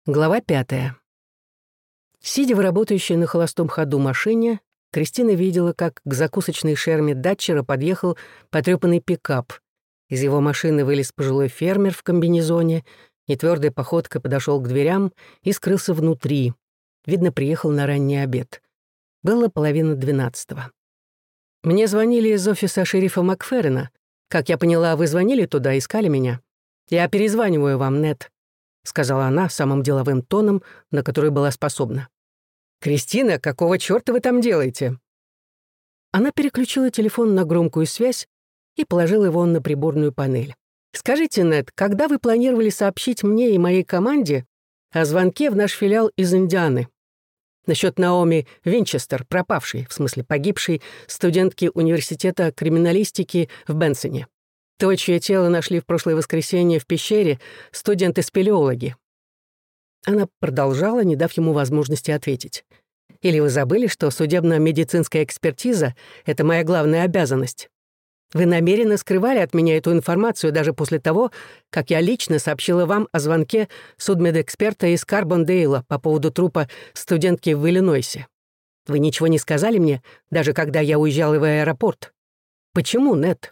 Глава 5. Сидя в работающей на холостом ходу машине, Кристина видела, как к закусочной шерме Датчера подъехал потрёпанный пикап. Из его машины вылез пожилой фермер в комбинезоне, нетвёрдой походкой подошёл к дверям и скрылся внутри. Видно, приехал на ранний обед. Было 11:30. «Мне звонили из офиса шерифа Макферрина. Как я поняла, вы звонили туда, искали меня. Я перезваниваю вам, Нед», — сказала она самым деловым тоном, на который была способна. «Кристина, какого чёрта вы там делаете?» Она переключила телефон на громкую связь и положила его на приборную панель. «Скажите, Нед, когда вы планировали сообщить мне и моей команде о звонке в наш филиал из Индианы? Насчёт Наоми Винчестер, пропавшей, в смысле погибшей, студентки университета криминалистики в Бенсоне. То, чье тело нашли в прошлое воскресенье в пещере, студенты-спелеологи». Она продолжала, не дав ему возможности ответить. «Или вы забыли, что судебно-медицинская экспертиза — это моя главная обязанность? Вы намеренно скрывали от меня эту информацию даже после того, как я лично сообщила вам о звонке судмедэксперта из Карбондейла по поводу трупа студентки в Иллинойсе. Вы ничего не сказали мне, даже когда я уезжала в аэропорт. Почему, Нед?»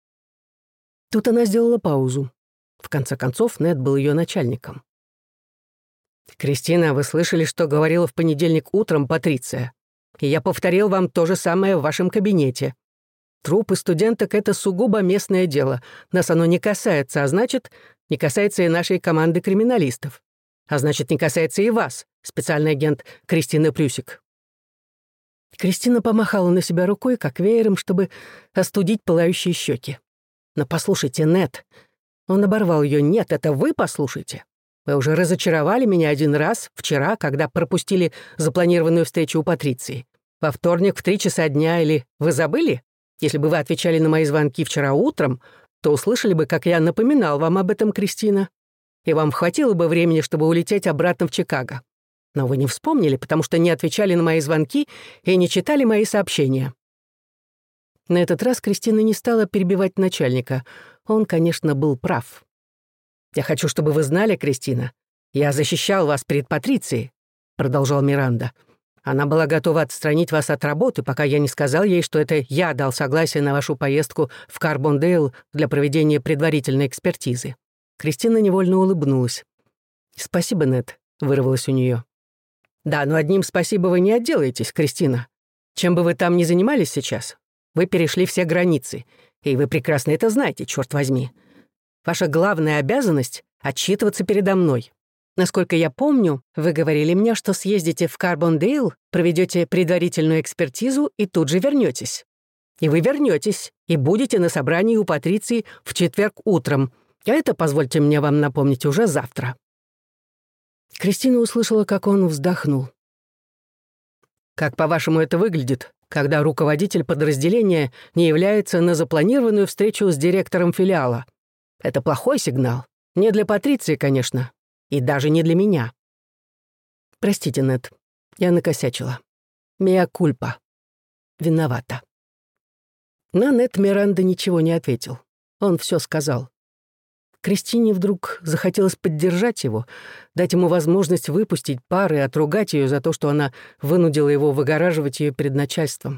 Тут она сделала паузу. В конце концов, Нед был ее начальником. «Кристина, вы слышали, что говорила в понедельник утром Патриция? И я повторил вам то же самое в вашем кабинете. Трупы студенток — это сугубо местное дело. Нас оно не касается, а значит, не касается и нашей команды криминалистов. А значит, не касается и вас, специальный агент Кристина Прюсик». Кристина помахала на себя рукой, как веером, чтобы остудить пылающие щеки. «Но послушайте, Нед». Он оборвал ее. «Нет, это вы послушайте. Вы уже разочаровали меня один раз вчера, когда пропустили запланированную встречу у Патриции. Во вторник в 3 часа дня, или вы забыли? Если бы вы отвечали на мои звонки вчера утром, то услышали бы, как я напоминал вам об этом, Кристина. И вам хватило бы времени, чтобы улететь обратно в Чикаго. Но вы не вспомнили, потому что не отвечали на мои звонки и не читали мои сообщения». На этот раз Кристина не стала перебивать начальника. Он, конечно, был прав. «Я хочу, чтобы вы знали, Кристина, я защищал вас перед Патрицией», — продолжал Миранда. «Она была готова отстранить вас от работы, пока я не сказал ей, что это я дал согласие на вашу поездку в Карбондейл для проведения предварительной экспертизы». Кристина невольно улыбнулась. «Спасибо, Нед», — вырвалось у нее. «Да, но одним спасибо вы не отделаетесь, Кристина. Чем бы вы там ни занимались сейчас, вы перешли все границы, и вы прекрасно это знаете, черт возьми. Ваша главная обязанность — отчитываться передо мной. Насколько я помню, вы говорили мне, что съездите в Карбондейл, проведете предварительную экспертизу и тут же вернетесь. И вы вернетесь, и будете на собрании у Патриции в четверг утром. А это, позвольте мне вам напомнить, уже завтра». Кристина услышала, как он вздохнул. «Как, по-вашему, это выглядит, когда руководитель подразделения не является на запланированную встречу с директором филиала? Это плохой сигнал. Не для Патриции, конечно. И даже не для меня. Простите, Нед, я накосячила. Меа кульпа. Виновата». На Нед Миранда ничего не ответил. Он все сказал. Кристине вдруг захотелось поддержать его, дать ему возможность выпустить пар и отругать ее за то, что она вынудила его выгораживать ее перед начальством.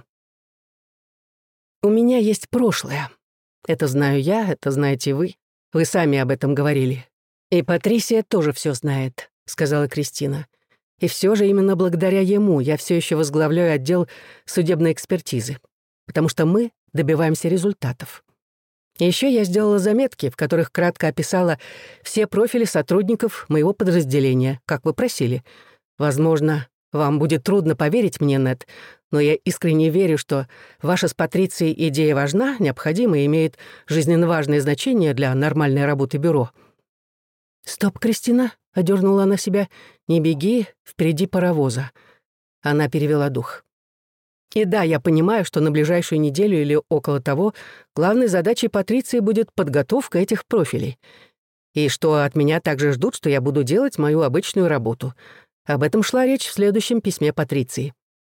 «У меня есть прошлое. Это знаю я, это знаете вы. Вы сами об этом говорили. И Патрисия тоже все знает», — сказала Кристина. «И все же именно благодаря ему я все еще возглавляю отдел судебной экспертизы, потому что мы добиваемся результатов. И еще я сделала заметки, в которых кратко описала все профили сотрудников моего подразделения, как вы просили. Возможно, вам будет трудно поверить мне, Нед, но я искренне верю, что ваша с Патрицией идея важна, необходима и имеет жизненно важное значение для нормальной работы бюро». «Стоп, Кристина», — одернула она себя, — «не беги, впереди паровоза». Она перевела дух. «И да, я понимаю, что на ближайшую неделю или около того главной задачей Патриции будет подготовка этих профилей. И что от меня также ждут, что я буду делать мою обычную работу. Об этом шла речь в следующем письме Патриции.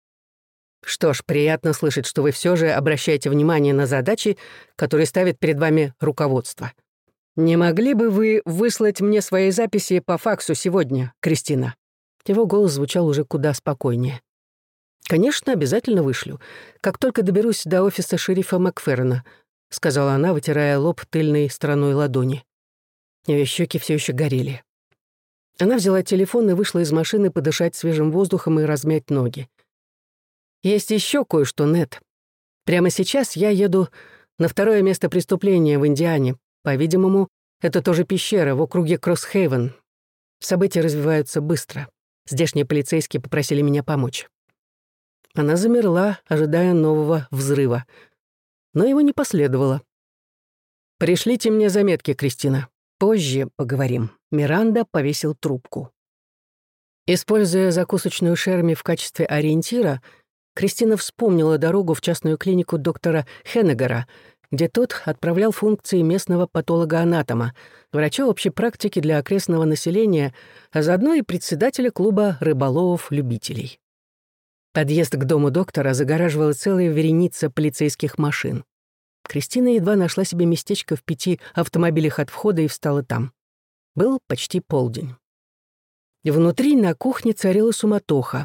Что ж, приятно слышать, что вы все же обращаете внимание на задачи, которые ставит перед вами руководство. «Не могли бы вы выслать мне свои записи по факсу сегодня, Кристина?» Его голос звучал уже куда спокойнее. «Конечно, обязательно вышлю. Как только доберусь до офиса шерифа Макферрена», — сказала она, вытирая лоб тыльной стороной ладони. Ее щеки все еще горели. Она взяла телефон и вышла из машины подышать свежим воздухом и размять ноги. «Есть еще кое-что, Нет. Прямо сейчас я еду на второе место преступления в Индиане. По-видимому, это тоже пещера в округе Кросс-Хейвен. События развиваются быстро. Здешние полицейские попросили меня помочь». Она замерла, ожидая нового взрыва. Но его не последовало. «Пришлите мне заметки, Кристина. Позже поговорим». Миранда повесил трубку. Используя закусочную Шерми в качестве ориентира, Кристина вспомнила дорогу в частную клинику доктора Хеннегера, где тот отправлял функции местного патолога-анатома, врача общей практики для окрестного населения, а заодно и председателя клуба рыболовов-любителей. Подъезд к дому доктора загораживала целая вереница полицейских машин. Кристина едва нашла себе местечко в 5 автомобилях от входа и встала там. Был почти полдень. Внутри на кухне царила суматоха.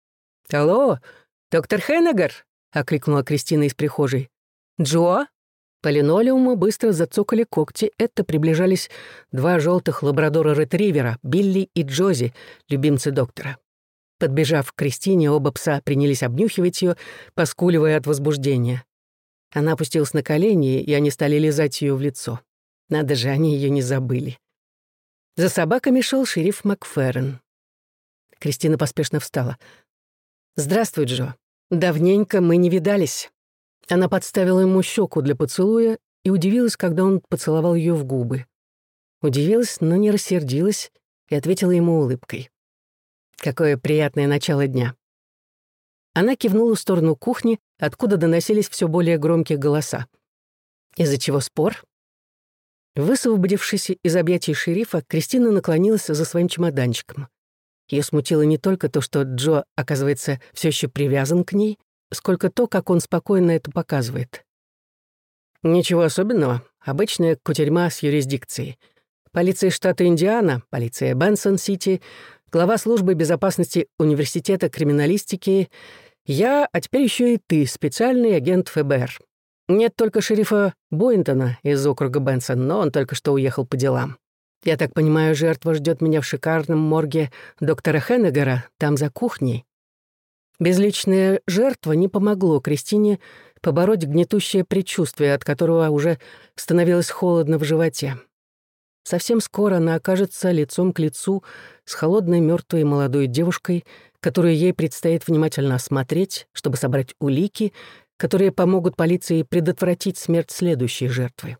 «Алло, доктор Хеннегер!» — окликнула Кристина из прихожей. «Джо?» По линолеуму быстро зацокали когти. Это приближались 2 желтых лабрадора-ретривера, Билли и Джози, любимцы доктора. Подбежав к Кристине, оба пса принялись обнюхивать ее, поскуливая от возбуждения. Она опустилась на колени, и они стали лизать ее в лицо. Надо же, они ее не забыли. За собаками шел шериф Макферрен. Кристина поспешно встала. «Здравствуй, Джо. Давненько мы не видались». Она подставила ему щеку для поцелуя и удивилась, когда он поцеловал ее в губы. Удивилась, но не рассердилась и ответила ему улыбкой. «Какое приятное начало дня». Она кивнула в сторону кухни, откуда доносились все более громкие голоса. «Из-за чего спор?» Высвободившись из объятий шерифа, Кристина наклонилась за своим чемоданчиком. Ее смутило не только то, что Джо, оказывается, все еще привязан к ней, сколько то, как он спокойно это показывает. «Ничего особенного. Обычная кутерьма с юрисдикцией. Полиция штата Индиана, полиция Бенсон-Сити, глава службы безопасности университета криминалистики, я, а теперь еще и ты, специальный агент ФБР. Нет только шерифа Бойнтона из округа Бенсон, но он только что уехал по делам. Я так понимаю, жертва ждет меня в шикарном морге доктора Хеннегера, там за кухней». Безличная жертва не помогло Кристине побороть гнетущее предчувствие, от которого уже становилось холодно в животе. Совсем скоро она окажется лицом к лицу с холодной мертвой молодой девушкой, которую ей предстоит внимательно осмотреть, чтобы собрать улики, которые помогут полиции предотвратить смерть следующей жертвы.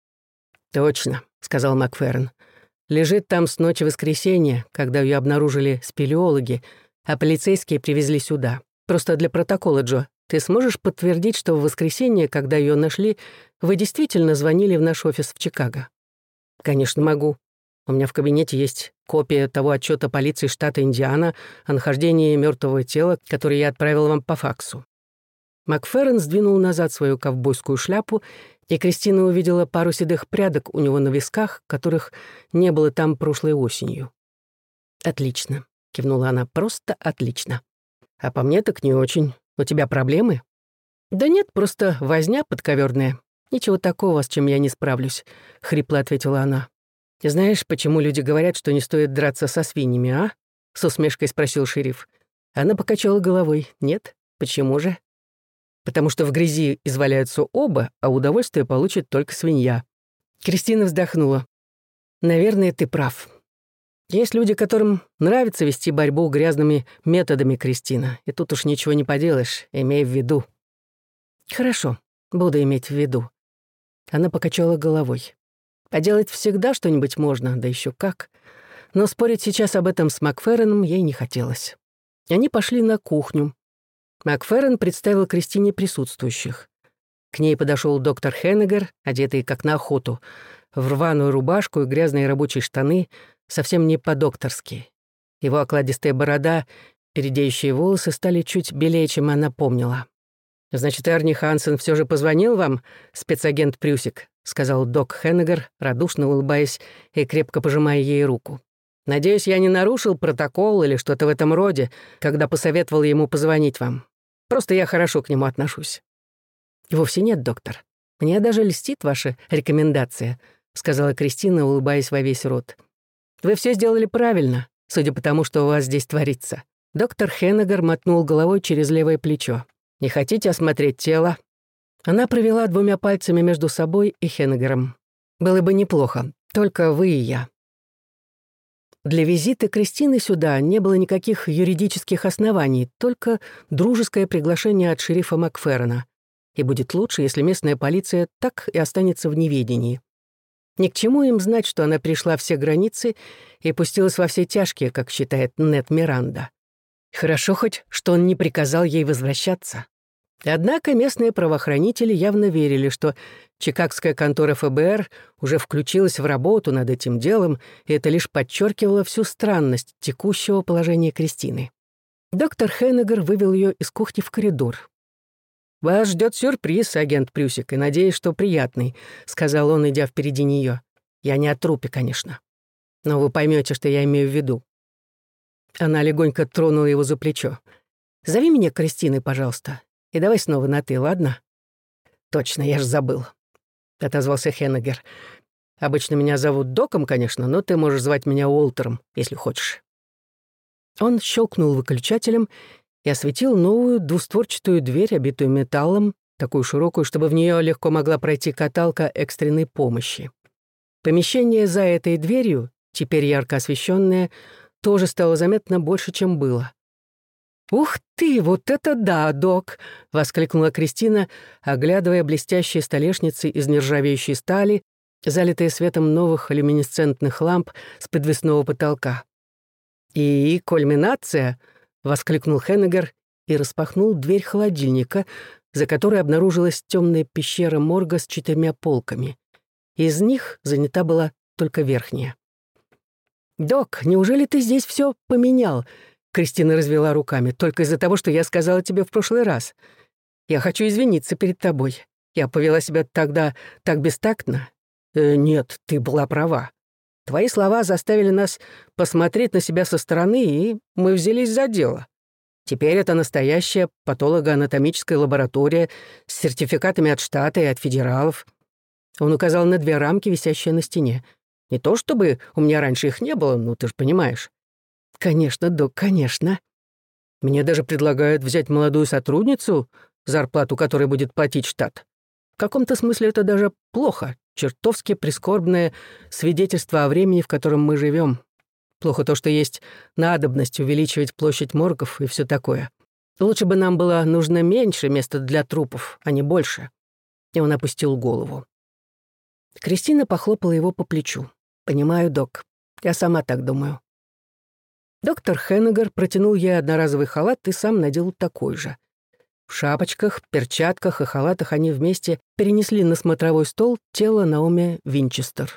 «Точно», — сказал Макферрен. «Лежит там с ночи воскресенья, когда ее обнаружили спелеологи, а полицейские привезли сюда. Просто для протокола, Джо, ты сможешь подтвердить, что в воскресенье, когда ее нашли, вы действительно звонили в наш офис в Чикаго?» «Конечно, могу. У меня в кабинете есть копия того отчета полиции штата Индиана о нахождении мертвого тела, который я отправил вам по факсу». Макферрен сдвинул назад свою ковбойскую шляпу, и Кристина увидела пару седых прядок у него на висках, которых не было там прошлой осенью. «Отлично», — кивнула она, — «просто отлично. А по мне так не очень. У тебя проблемы?» «Да нет, просто возня подковерная. Ничего такого, с чем я не справлюсь», — хрипло ответила она. «Знаешь, почему люди говорят, что не стоит драться со свиньями, а?» — с усмешкой спросил шериф. Она покачала головой. «Нет, почему же?» «Потому что в грязи изваляются оба, а удовольствие получит только свинья». Кристина вздохнула. «Наверное, ты прав. Есть люди, которым нравится вести борьбу грязными методами, Кристина, и тут уж ничего не поделаешь, имей в виду». «Хорошо, буду иметь в виду». Она покачала головой. Поделать всегда что-нибудь можно, да еще как. Но спорить сейчас об этом с Макферреном ей не хотелось. Они пошли на кухню. Макферрен представил Кристине присутствующих. К ней подошел доктор Хеннегер, одетый как на охоту, в рваную рубашку и грязные рабочие штаны, совсем не по-докторски. Его окладистая борода, передеющие волосы стали чуть белее, чем она помнила. «Значит, Эрни Хансен все же позвонил вам, спецагент Прюсик?» — сказал док Хеннегер, радушно улыбаясь и крепко пожимая ей руку. «Надеюсь, я не нарушил протокол или что-то в этом роде, когда посоветовал ему позвонить вам. Просто я хорошо к нему отношусь». «Вовсе нет, доктор. Мне даже льстит ваша рекомендация», — сказала Кристина, улыбаясь во весь рот. «Вы все сделали правильно, судя по тому, что у вас здесь творится». Доктор Хеннегер мотнул головой через левое плечо. «Не хотите осмотреть тело?» Она провела 2 пальцами между собой и Хеннегером. «Было бы неплохо, только вы и я». Для визита Кристины сюда не было никаких юридических оснований, только дружеское приглашение от шерифа Макферрона. И будет лучше, если местная полиция так и останется в неведении. Ни к чему им знать, что она перешла все границы и пустилась во все тяжкие, как считает Нед Миранда. Хорошо хоть, что он не приказал ей возвращаться. Однако местные правоохранители явно верили, что чикагская контора ФБР уже включилась в работу над этим делом, и это лишь подчеркивало всю странность текущего положения Кристины. Доктор Хеннегер вывел ее из кухни в коридор. «Вас ждет сюрприз, агент Прюсик, и надеюсь, что приятный», — сказал он, идя впереди нее. «Я не о трупе, конечно. Но вы поймете, что я имею в виду». Она легонько тронула его за плечо. «Зови меня Кристиной, пожалуйста. И давай снова на «ты», ладно?» «Точно, я ж забыл», — отозвался Хеннегер. «Обычно меня зовут Доком, конечно, но ты можешь звать меня Уолтером, если хочешь». Он щелкнул выключателем и осветил новую двустворчатую дверь, обитую металлом, такую широкую, чтобы в нее легко могла пройти каталка экстренной помощи. Помещение за этой дверью, теперь ярко освещенное, тоже стало заметно больше, чем было. «Ух ты, вот это да, док!» — воскликнула Кристина, оглядывая блестящие столешницы из нержавеющей стали, залитые светом новых люминесцентных ламп с подвесного потолка. «И кульминация!» — воскликнул Хеннегер и распахнул дверь холодильника, за которой обнаружилась темная пещера морга с 4 полками. Из них занята была только верхняя. «Док, неужели ты здесь все поменял?» Кристина развела руками. «Только из-за того, что я сказала тебе в прошлый раз. Я хочу извиниться перед тобой. Я повела себя тогда так бестактно». «Нет, ты была права. Твои слова заставили нас посмотреть на себя со стороны, и мы взялись за дело. Теперь это настоящая патологоанатомическая лаборатория с сертификатами от штата и от федералов». Он указал на 2 рамки, висящие на стене. «Не то чтобы у меня раньше их не было, но ты же понимаешь». «Конечно, док, конечно». «Мне даже предлагают взять молодую сотрудницу, зарплату которой будет платить штат. В каком-то смысле это даже плохо, чертовски прискорбное свидетельство о времени, в котором мы живем. Плохо то, что есть надобность увеличивать площадь моргов и все такое. Лучше бы нам было нужно меньше места для трупов, а не больше». И он опустил голову. Кристина похлопала его по плечу. «Понимаю, док. Я сама так думаю». Доктор Хеннегер протянул ей одноразовый халат и сам надел такой же. В шапочках, перчатках и халатах они вместе перенесли на смотровой стол тело Наоми Винчестер.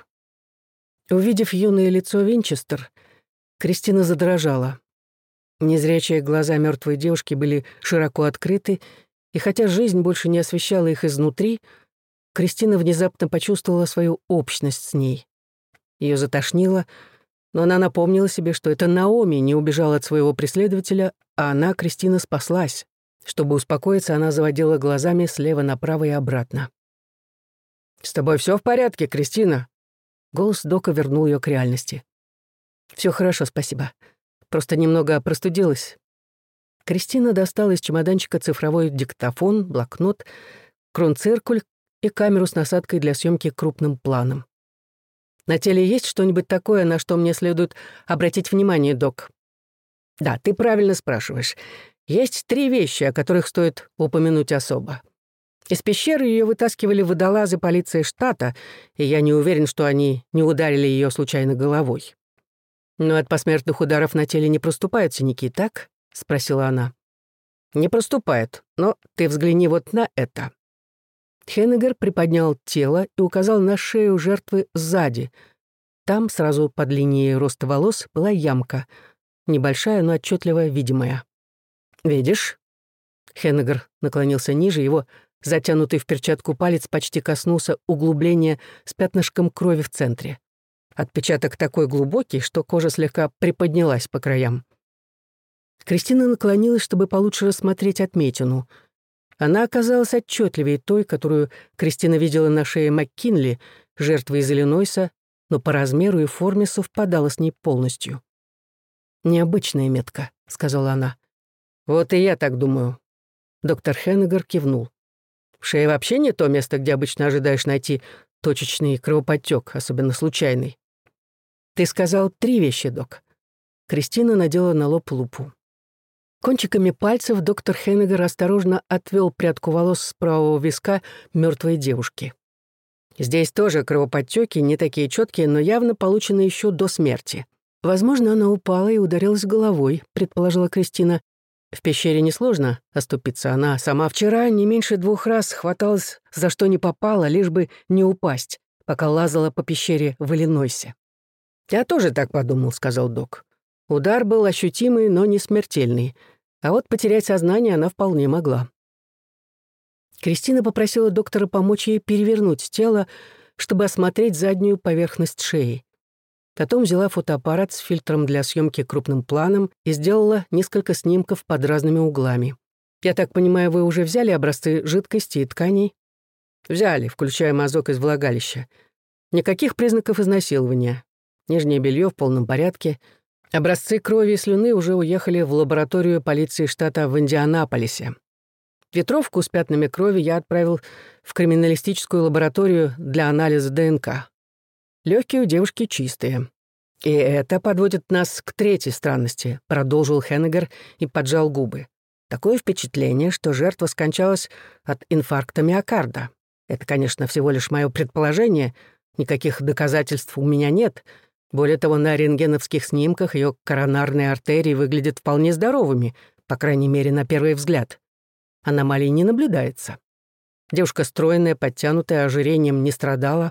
Увидев юное лицо Винчестер, Кристина задрожала. Незрячие глаза мертвой девушки были широко открыты, и хотя жизнь больше не освещала их изнутри, Кристина внезапно почувствовала свою общность с ней. Ее затошнило, но она напомнила себе, что это Наоми не убежала от своего преследователя, а она, Кристина, спаслась. Чтобы успокоиться, она заводила глазами слева направо и обратно. «С тобой все в порядке, Кристина?» Голос Дока вернул ее к реальности. Все хорошо, спасибо. Просто немного простудилась». Кристина достала из чемоданчика цифровой диктофон, блокнот, кронциркуль и камеру с насадкой для съемки крупным планом. «На теле есть что-нибудь такое, на что мне следует обратить внимание, док?» «Да, ты правильно спрашиваешь. Есть 3 вещи, о которых стоит упомянуть особо. Из пещеры ее вытаскивали водолазы полиции штата, и я не уверен, что они не ударили ее случайно головой». «Но от посмертных ударов на теле не проступают синяки, так?» — спросила она. «Не проступает, но ты взгляни вот на это». Хеннегер приподнял тело и указал на шею жертвы сзади. Там, сразу под линией роста волос, была ямка. Небольшая, но отчетливо видимая. «Видишь?» Хеннегер наклонился ниже, его Затянутый в перчатку палец почти коснулся углубления с пятнышком крови в центре. Отпечаток такой глубокий, что кожа слегка приподнялась по краям. Кристина наклонилась, чтобы получше рассмотреть отметину. Она оказалась отчетливее той, которую Кристина видела на шее МакКинли, жертвы из Иллинойса, но по размеру и форме совпадала с ней полностью. «Необычная метка», — сказала она. «Вот и я так думаю». Доктор Хеннегер кивнул. «Шея вообще не то место, где обычно ожидаешь найти точечный кровоподтёк, особенно случайный». «Ты сказал 3 вещи, док». Кристина надела на лоб лупу. Кончиками пальцев доктор Хеннегер осторожно отвел прядку волос с правого виска мертвой девушки. Здесь тоже кровоподтёки, не такие четкие, но явно получены еще до смерти. Возможно, она упала и ударилась головой, предположила Кристина. В пещере несложно оступиться. Она сама вчера не меньше 2 раз хваталась за что ни попало, лишь бы не упасть, пока лазала по пещере в Иллинойсе. «Я тоже так подумал», — сказал док. Удар был ощутимый, но не смертельный. А вот потерять сознание она вполне могла. Кристина попросила доктора помочь ей перевернуть тело, чтобы осмотреть заднюю поверхность шеи. Потом взяла фотоаппарат с фильтром для съемки крупным планом и сделала несколько снимков под разными углами. «Я так понимаю, вы уже взяли образцы жидкости и тканей?» «Взяли, включая мазок из влагалища. Никаких признаков изнасилования. Нижнее белье в полном порядке. Образцы крови и слюны уже уехали в лабораторию полиции штата в Индианаполисе. Ветровку с пятнами крови я отправил в криминалистическую лабораторию для анализа ДНК. Легкие у девушки чистые. И это подводит нас к 3-й странности», — продолжил Хеннегер и поджал губы. «Такое впечатление, что жертва скончалась от инфаркта миокарда. Это, конечно, всего лишь мое предположение, никаких доказательств у меня нет. Более того, на рентгеновских снимках ее коронарные артерии выглядят вполне здоровыми, по крайней мере, на первый взгляд. Аномалий не наблюдается. Девушка стройная, подтянутая, ожирением не страдала.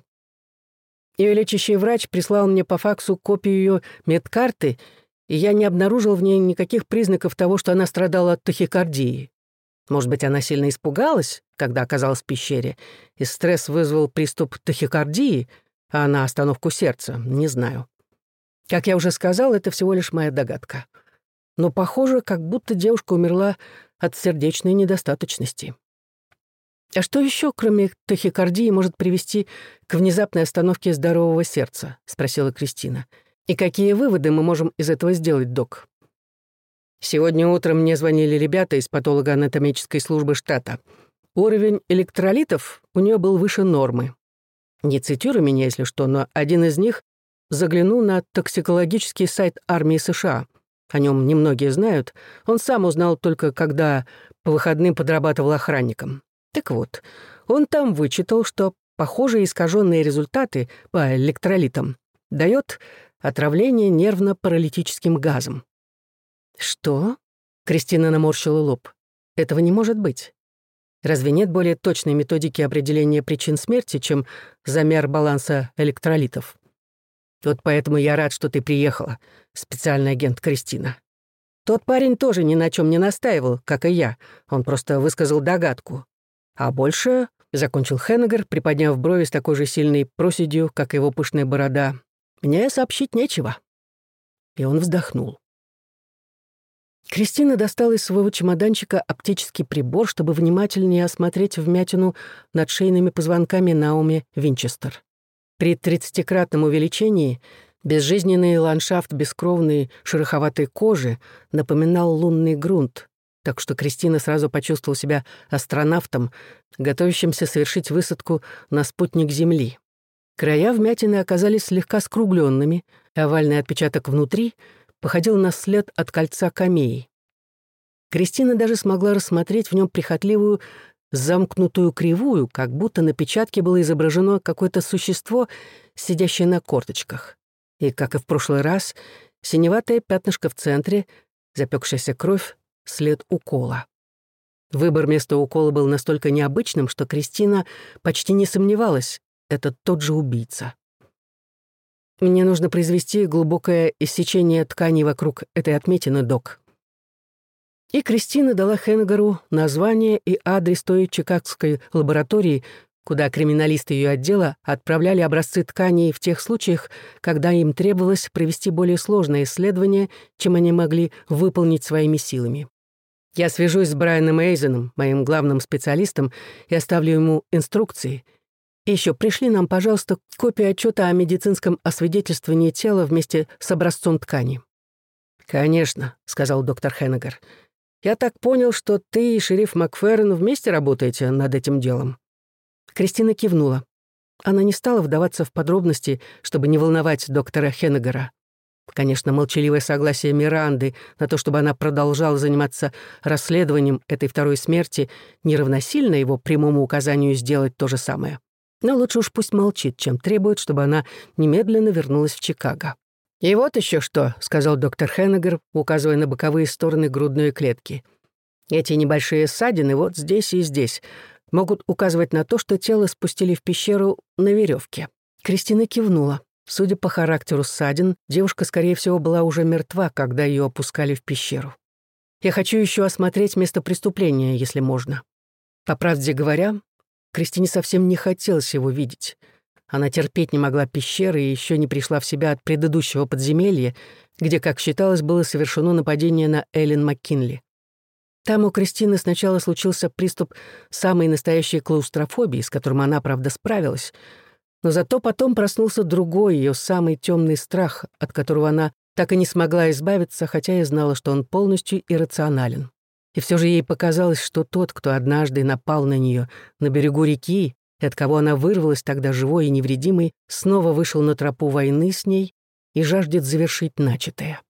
Ее лечащий врач прислал мне по факсу копию ее медкарты, и я не обнаружил в ней никаких признаков того, что она страдала от тахикардии. Может быть, она сильно испугалась, когда оказалась в пещере, и стресс вызвал приступ тахикардии, а она остановку сердца, не знаю. Как я уже сказал, это всего лишь моя догадка. Но похоже, как будто девушка умерла от сердечной недостаточности. А что еще, кроме тахикардии, может привести к внезапной остановке здорового сердца? Спросила Кристина. И какие выводы мы можем из этого сделать, док? Сегодня утром мне звонили ребята из патологоанатомической службы штата. Уровень электролитов у нее был выше нормы. Не цитируй меня, если что, но один из них заглянул на токсикологический сайт армии США. О нем немногие знают. Он сам узнал только, когда по выходным подрабатывал охранником. Так вот, он там вычитал, что похожие искаженные результаты по электролитам дает отравление нервно-паралитическим газом. «Что?» — Кристина наморщила лоб. «Этого не может быть. Разве нет более точной методики определения причин смерти, чем замер баланса электролитов? Вот поэтому я рад, что ты приехала, специальный агент Кристина. Тот парень тоже ни на чем не настаивал, как и я. Он просто высказал догадку. А больше, — закончил Хеннегер, приподняв брови с такой же сильной проседью, как его пышная борода, — мне сообщить нечего». И он вздохнул. Кристина достала из своего чемоданчика оптический прибор, чтобы внимательнее осмотреть вмятину над шейными позвонками Наоми Винчестер. При 30-кратном увеличении безжизненный ландшафт бескровной шероховатой кожи напоминал лунный грунт, так что Кристина сразу почувствовала себя астронавтом, готовящимся совершить высадку на спутник Земли. Края вмятины оказались слегка скругленными, овальный отпечаток внутри походил на след от кольца камеи. Кристина даже смогла рассмотреть в нем прихотливую замкнутую кривую, как будто на печатке было изображено какое-то существо, сидящее на корточках. И, как и в прошлый раз, синеватое пятнышко в центре, запекшаяся кровь, след укола. Выбор места укола был настолько необычным, что Кристина почти не сомневалась, это тот же убийца. «Мне нужно произвести глубокое иссечение тканей вокруг этой отметины, док». И Кристина дала Хеннегару название и адрес той чикагской лаборатории, куда криминалисты ее отдела отправляли образцы тканей в тех случаях, когда им требовалось провести более сложное исследование, чем они могли выполнить своими силами. Я свяжусь с Брайаном Эйзеном, моим главным специалистом, и оставлю ему инструкции. И еще пришли нам, пожалуйста, копию отчета о медицинском освидетельствовании тела вместе с образцом ткани». «Конечно», — сказал доктор Хеннегар. «Я так понял, что ты и шериф Макферрин вместе работаете над этим делом». Кристина кивнула. Она не стала вдаваться в подробности, чтобы не волновать доктора Хеннегара. Конечно, молчаливое согласие Миранды на то, чтобы она продолжала заниматься расследованием этой второй смерти, не равносильно его прямому указанию сделать то же самое. Но лучше уж пусть молчит, чем требует, чтобы она немедленно вернулась в Чикаго. «И вот еще что», — сказал доктор Хеннегар, указывая на боковые стороны грудной клетки. «Эти небольшие ссадины вот здесь и здесь могут указывать на то, что тело спустили в пещеру на веревке». Кристина кивнула. Судя по характеру ссадин, девушка, скорее всего, была уже мертва, когда ее опускали в пещеру. «Я хочу еще осмотреть место преступления, если можно». По правде говоря, Кристине совсем не хотелось его видеть. Она терпеть не могла пещеры и еще не пришла в себя от предыдущего подземелья, где, как считалось, было совершено нападение на Эллен Маккинли. Там у Кристины сначала случился приступ самой настоящей клаустрофобии, с которым она, правда, справилась, но зато потом проснулся другой, ее самый темный страх, от которого она так и не смогла избавиться, хотя и знала, что он полностью иррационален. И все же ей показалось, что тот, кто однажды напал на нее на берегу реки, и от кого она вырвалась тогда живой и невредимой, снова вышел на тропу войны с ней и жаждет завершить начатое.